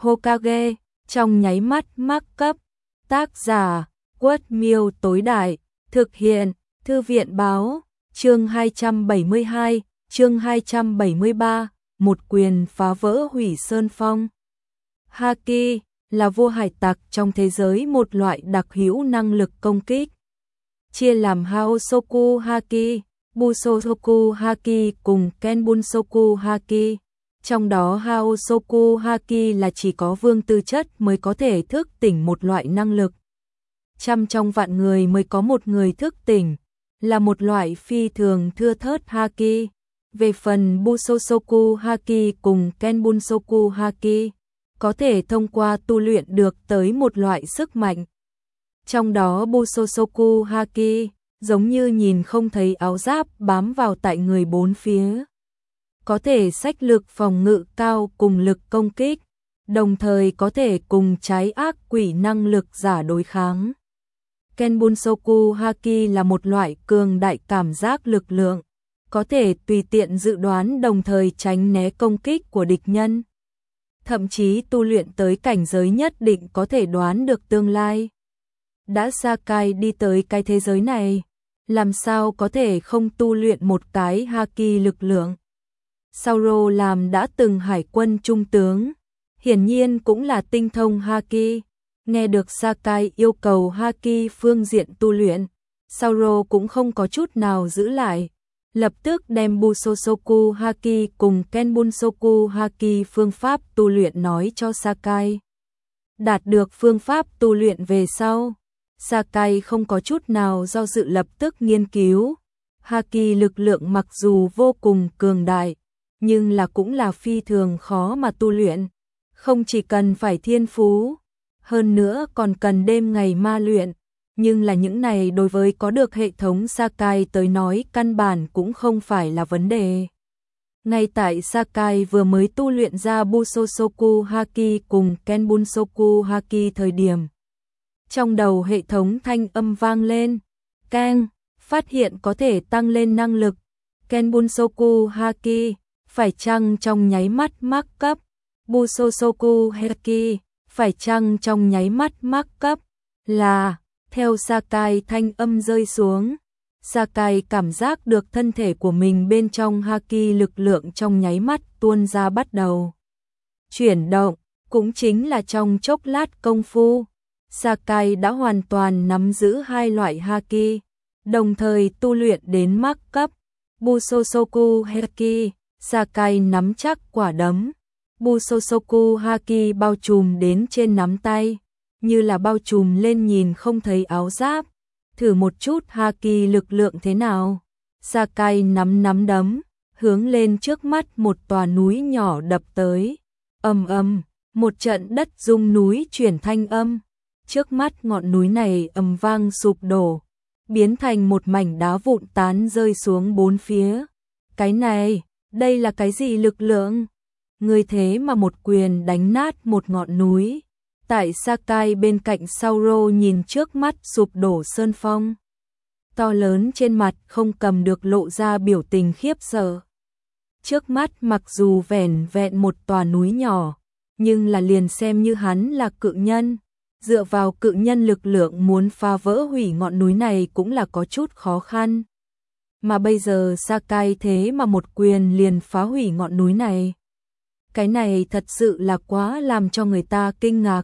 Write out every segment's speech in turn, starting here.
Hokage, trong nháy mắt mắc cấp. Tác giả, Quất Miêu tối đại, thực hiện, Thư viện báo, chương 272, chương 273, một quyền phá vỡ hủy sơn phong. Haki là vua hải tặc trong thế giới, một loại đặc hữu năng lực công kích. Chia làm Haosoku Haki, Busosoku Haki cùng Kenbunsoku Haki. Trong đó Haosoku Haki là chỉ có vương tư chất mới có thể thức tỉnh một loại năng lực. Trăm trong vạn người mới có một người thức tỉnh, là một loại phi thường thưa thớt Haki. Về phần Busosoku Haki cùng Kenbunsoku Haki, có thể thông qua tu luyện được tới một loại sức mạnh. Trong đó Busosoku Haki giống như nhìn không thấy áo giáp bám vào tại người bốn phía. Có thể xách lực phòng ngự cao cùng lực công kích, đồng thời có thể cùng trái ác quỷ năng lực giả đối kháng. Kenbunsoku Haki là một loại cường đại cảm giác lực lượng, có thể tùy tiện dự đoán đồng thời tránh né công kích của địch nhân. Thậm chí tu luyện tới cảnh giới nhất định có thể đoán được tương lai. Đã Sakai đi tới cái thế giới này, làm sao có thể không tu luyện một cái Haki lực lượng. Sauro làm đã từng hải quân trung tướng, hiển nhiên cũng là tinh thông Haki. Nghe được Sakai yêu cầu Haki phương diện tu luyện, Sauro cũng không có chút nào giữ lại, lập tức đem Busosoku Haki cùng Kenbunsoku Haki phương pháp tu luyện nói cho Sakai. Đạt được phương pháp tu luyện về sau, Sakai không có chút nào do dự, lập tức nghiên cứu. Haki lực lượng mặc dù vô cùng cường đại, nhưng là cũng là phi thường khó mà tu luyện, không chỉ cần phải thiên phú, hơn nữa còn cần đêm ngày ma luyện, nhưng là những này đối với có được hệ thống Sakai tới nói căn bản cũng không phải là vấn đề. Ngay tại Sakai vừa mới tu luyện ra Busosoku Haki cùng Kenbunsoku Haki thời điểm, trong đầu hệ thống thanh âm vang lên, keng, phát hiện có thể tăng lên năng lực. Kenbunsoku Haki phải chăng trong nháy mắt mắc cấp. Busosoku Haki phải chăng trong nháy mắt mắc cấp. Là, theo Sakai thanh âm rơi xuống, Sakai cảm giác được thân thể của mình bên trong Haki lực lượng trong nháy mắt tuôn ra, bắt đầu chuyển động. Cũng chính là trong chốc lát công phu, Sakai đã hoàn toàn nắm giữ hai loại Haki, đồng thời tu luyện đến mắc cấp. Busosoku Haki, Sakai nắm chắc quả đấm. Busosoku Haki bao trùm đến trên nắm tay, như là bao trùm lên nhìn không thấy áo giáp. Thử một chút Haki lực lượng thế nào. Sakai nắm đấm, hướng lên trước mắt một tòa núi nhỏ đập tới. Ầm ầm, một trận đất rung núi chuyển thanh âm. Trước mắt ngọn núi này ầm vang sụp đổ, biến thành một mảnh đá vụn tán rơi xuống bốn phía. Cái này, đây là cái gì lực lượng? Người thế mà một quyền đánh nát một ngọn núi. Tại Sakai bên cạnh Sauro nhìn trước mắt sụp đổ sơn phong, to lớn trên mặt không cầm được lộ ra biểu tình khiếp sợ. Trước mắt mặc dù vẻn vẹn một tòa núi nhỏ, nhưng là liền xem như hắn là cự nhân, dựa vào cự nhân lực lượng muốn phá vỡ hủy ngọn núi này cũng là có chút khó khăn. Mà bây giờ Sakai thế mà một quyền liền phá hủy ngọn núi này. Cái này thật sự là quá làm cho người ta kinh ngạc.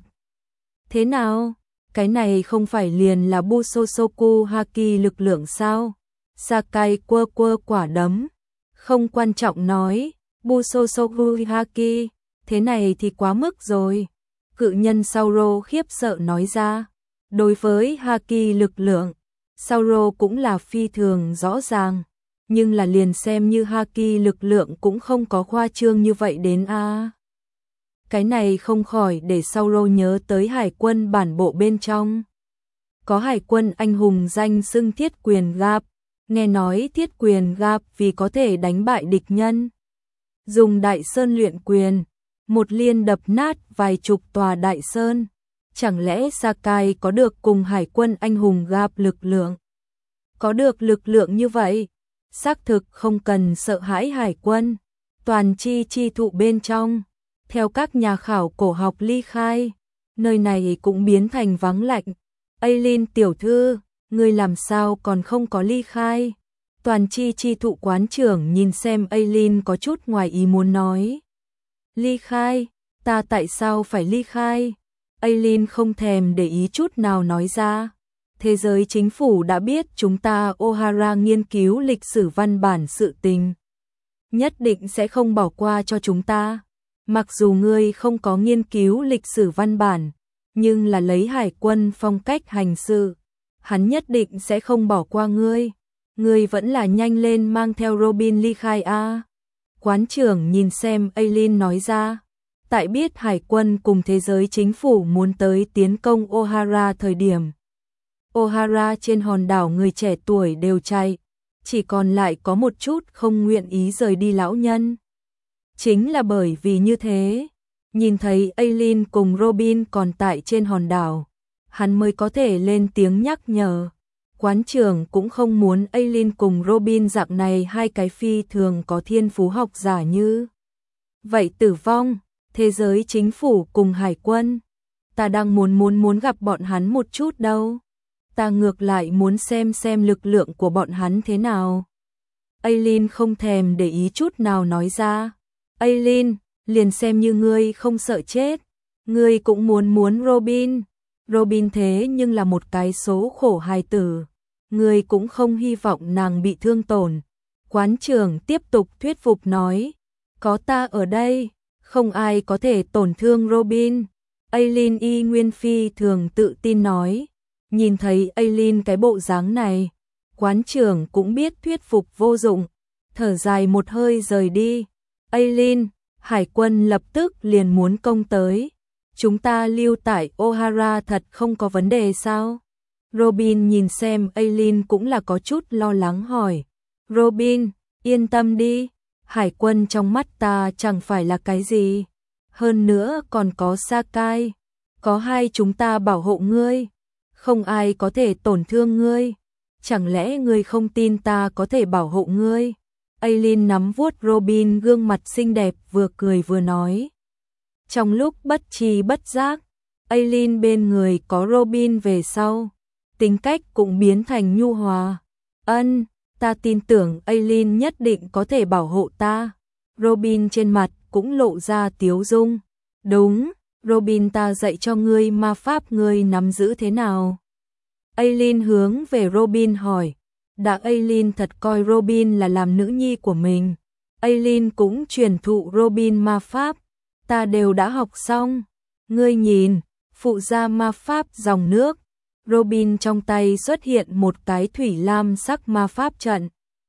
Thế nào? Cái này không phải liền là Busosoku Haki lực lượng sao? Sakai quơ quả đấm, không quan trọng nói, Busosoku Haki, thế này thì quá mức rồi. Cự nhân Sauro khiếp sợ nói ra. Đối với Haki lực lượng, Sauro cũng là phi thường rõ ràng, nhưng là liền xem như Haki lực lượng cũng không có khoa trương như vậy đến a. Cái này không khỏi để Sauro nhớ tới hải quân bản bộ bên trong. Có hải quân anh hùng danh xưng Thiết Quyền Gap, nghe nói Thiết Quyền Gap vì có thể đánh bại địch nhân, dùng Đại Sơn luyện quyền, một liên đập nát vài chục tòa đại sơn. Chẳng lẽ Sakai có được cùng hải quân anh hùng Gap lực lượng? Có được lực lượng như vậy, xác thực không cần sợ hãi hải quân, toàn chi thụ bên trong, theo các nhà khảo cổ học ly khai, nơi này cũng biến thành vắng lạnh. Aileen tiểu thư, ngươi làm sao còn không có ly khai? Toàn chi thụ quán trưởng nhìn xem Aileen có chút ngoài ý muốn nói. Ly khai? Ta tại sao phải ly khai? Aileen không thèm để ý chút nào nói ra. Thế giới chính phủ đã biết chúng ta O'Hara nghiên cứu lịch sử văn bản sự tình. Nhất định sẽ không bỏ qua cho chúng ta. Mặc dù ngươi không có nghiên cứu lịch sử văn bản, nhưng là lấy hải quân phong cách hành sự, hắn nhất định sẽ không bỏ qua ngươi. Ngươi vẫn là nhanh lên mang theo Robin ly khai a. Quán trưởng nhìn xem Aileen nói ra. Tại biết hải quân cùng thế giới chính phủ muốn tới tiến công O'Hara thời điểm, O'Hara trên hòn đảo người trẻ tuổi đều chạy, chỉ còn lại có một chút không nguyện ý rời đi lão nhân. Chính là bởi vì như thế, nhìn thấy Aileen cùng Robin còn tại trên hòn đảo, hắn mới có thể lên tiếng nhắc nhở. Quán trưởng cũng không muốn Aileen cùng Robin dạng này hai cái phi thường có thiên phú học giả như vậy tử vong. Thế giới chính phủ cùng hải quân, ta đang muốn gặp bọn hắn một chút đâu. Ta ngược lại muốn xem lực lượng của bọn hắn thế nào. Aileen không thèm để ý chút nào nói ra. Aileen, liền xem như ngươi không sợ chết, ngươi cũng muốn Robin. Robin thế nhưng là một cái số khổ hài tử, ngươi cũng không hy vọng nàng bị thương tổn. Quán trưởng tiếp tục thuyết phục nói, có ta ở đây, không ai có thể tổn thương Robin. Aileen y nguyên phi thường tự tin nói. Nhìn thấy Aileen cái bộ dáng này, quán trưởng cũng biết thuyết phục vô dụng, thở dài một hơi rời đi. Aileen, hải quân lập tức liền muốn công tới. Chúng ta lưu tại O'Hara thật không có vấn đề sao? Robin nhìn xem Aileen cũng là có chút lo lắng hỏi. Robin, yên tâm đi, hải quân trong mắt ta chẳng phải là cái gì. Hơn nữa còn có Sakai, có hai chúng ta bảo hộ ngươi. Không ai có thể tổn thương ngươi. Chẳng lẽ ngươi không tin ta có thể bảo hộ ngươi? Aileen nắm vuốt Robin gương mặt xinh đẹp vừa cười vừa nói. Trong lúc bất tri bất giác, Aileen bên người có Robin về sau, tính cách cũng biến thành nhu hòa. Ân, ta tin tưởng Aileen nhất định có thể bảo hộ ta. Robin trên mặt cũng lộ ra tiếu dung. Đúng, Robin ta dạy cho ngươi ma pháp ngươi nắm giữ thế nào? Aileen hướng về Robin hỏi. Đã Aileen thật coi Robin là làm nữ nhi của mình. Aileen cũng truyền thụ Robin ma pháp. Ta đều đã học xong. Ngươi nhìn, phụ gia ma pháp dòng nước. Robin trong tay xuất hiện một cái thủy lam sắc ma pháp trận.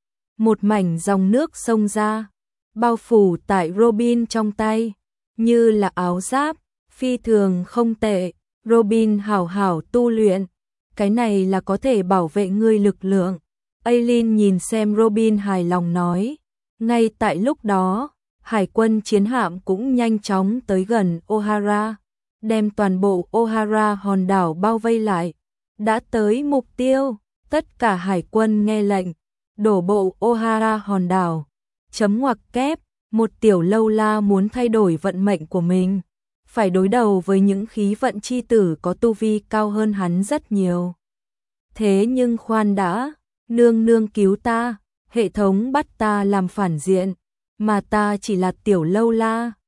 Một mảnh dòng nước xông ra, bao phủ tại Robin trong tay, như là áo giáp, phi thường không tệ. Robin hảo hảo tu luyện, cái này là có thể bảo vệ ngươi lực lượng. Aileen nhìn xem Robin hài lòng nói. Ngay tại lúc đó, hải quân chiến hạm cũng nhanh chóng tới gần O'Hara, đem toàn bộ O'Hara hòn đảo bao vây lại. Đã tới mục tiêu, tất cả hải quân nghe lệnh, đổ bộ O'Hara hòn đảo. Chấm ngoặc kép, một tiểu lâu la muốn thay đổi vận mệnh của mình, phải đối đầu với những khí vận chi tử có tu vi cao hơn hắn rất nhiều. Thế nhưng khoan đã, nương nương cứu ta, hệ thống bắt ta làm phản diện, mà ta chỉ là tiểu lâu la.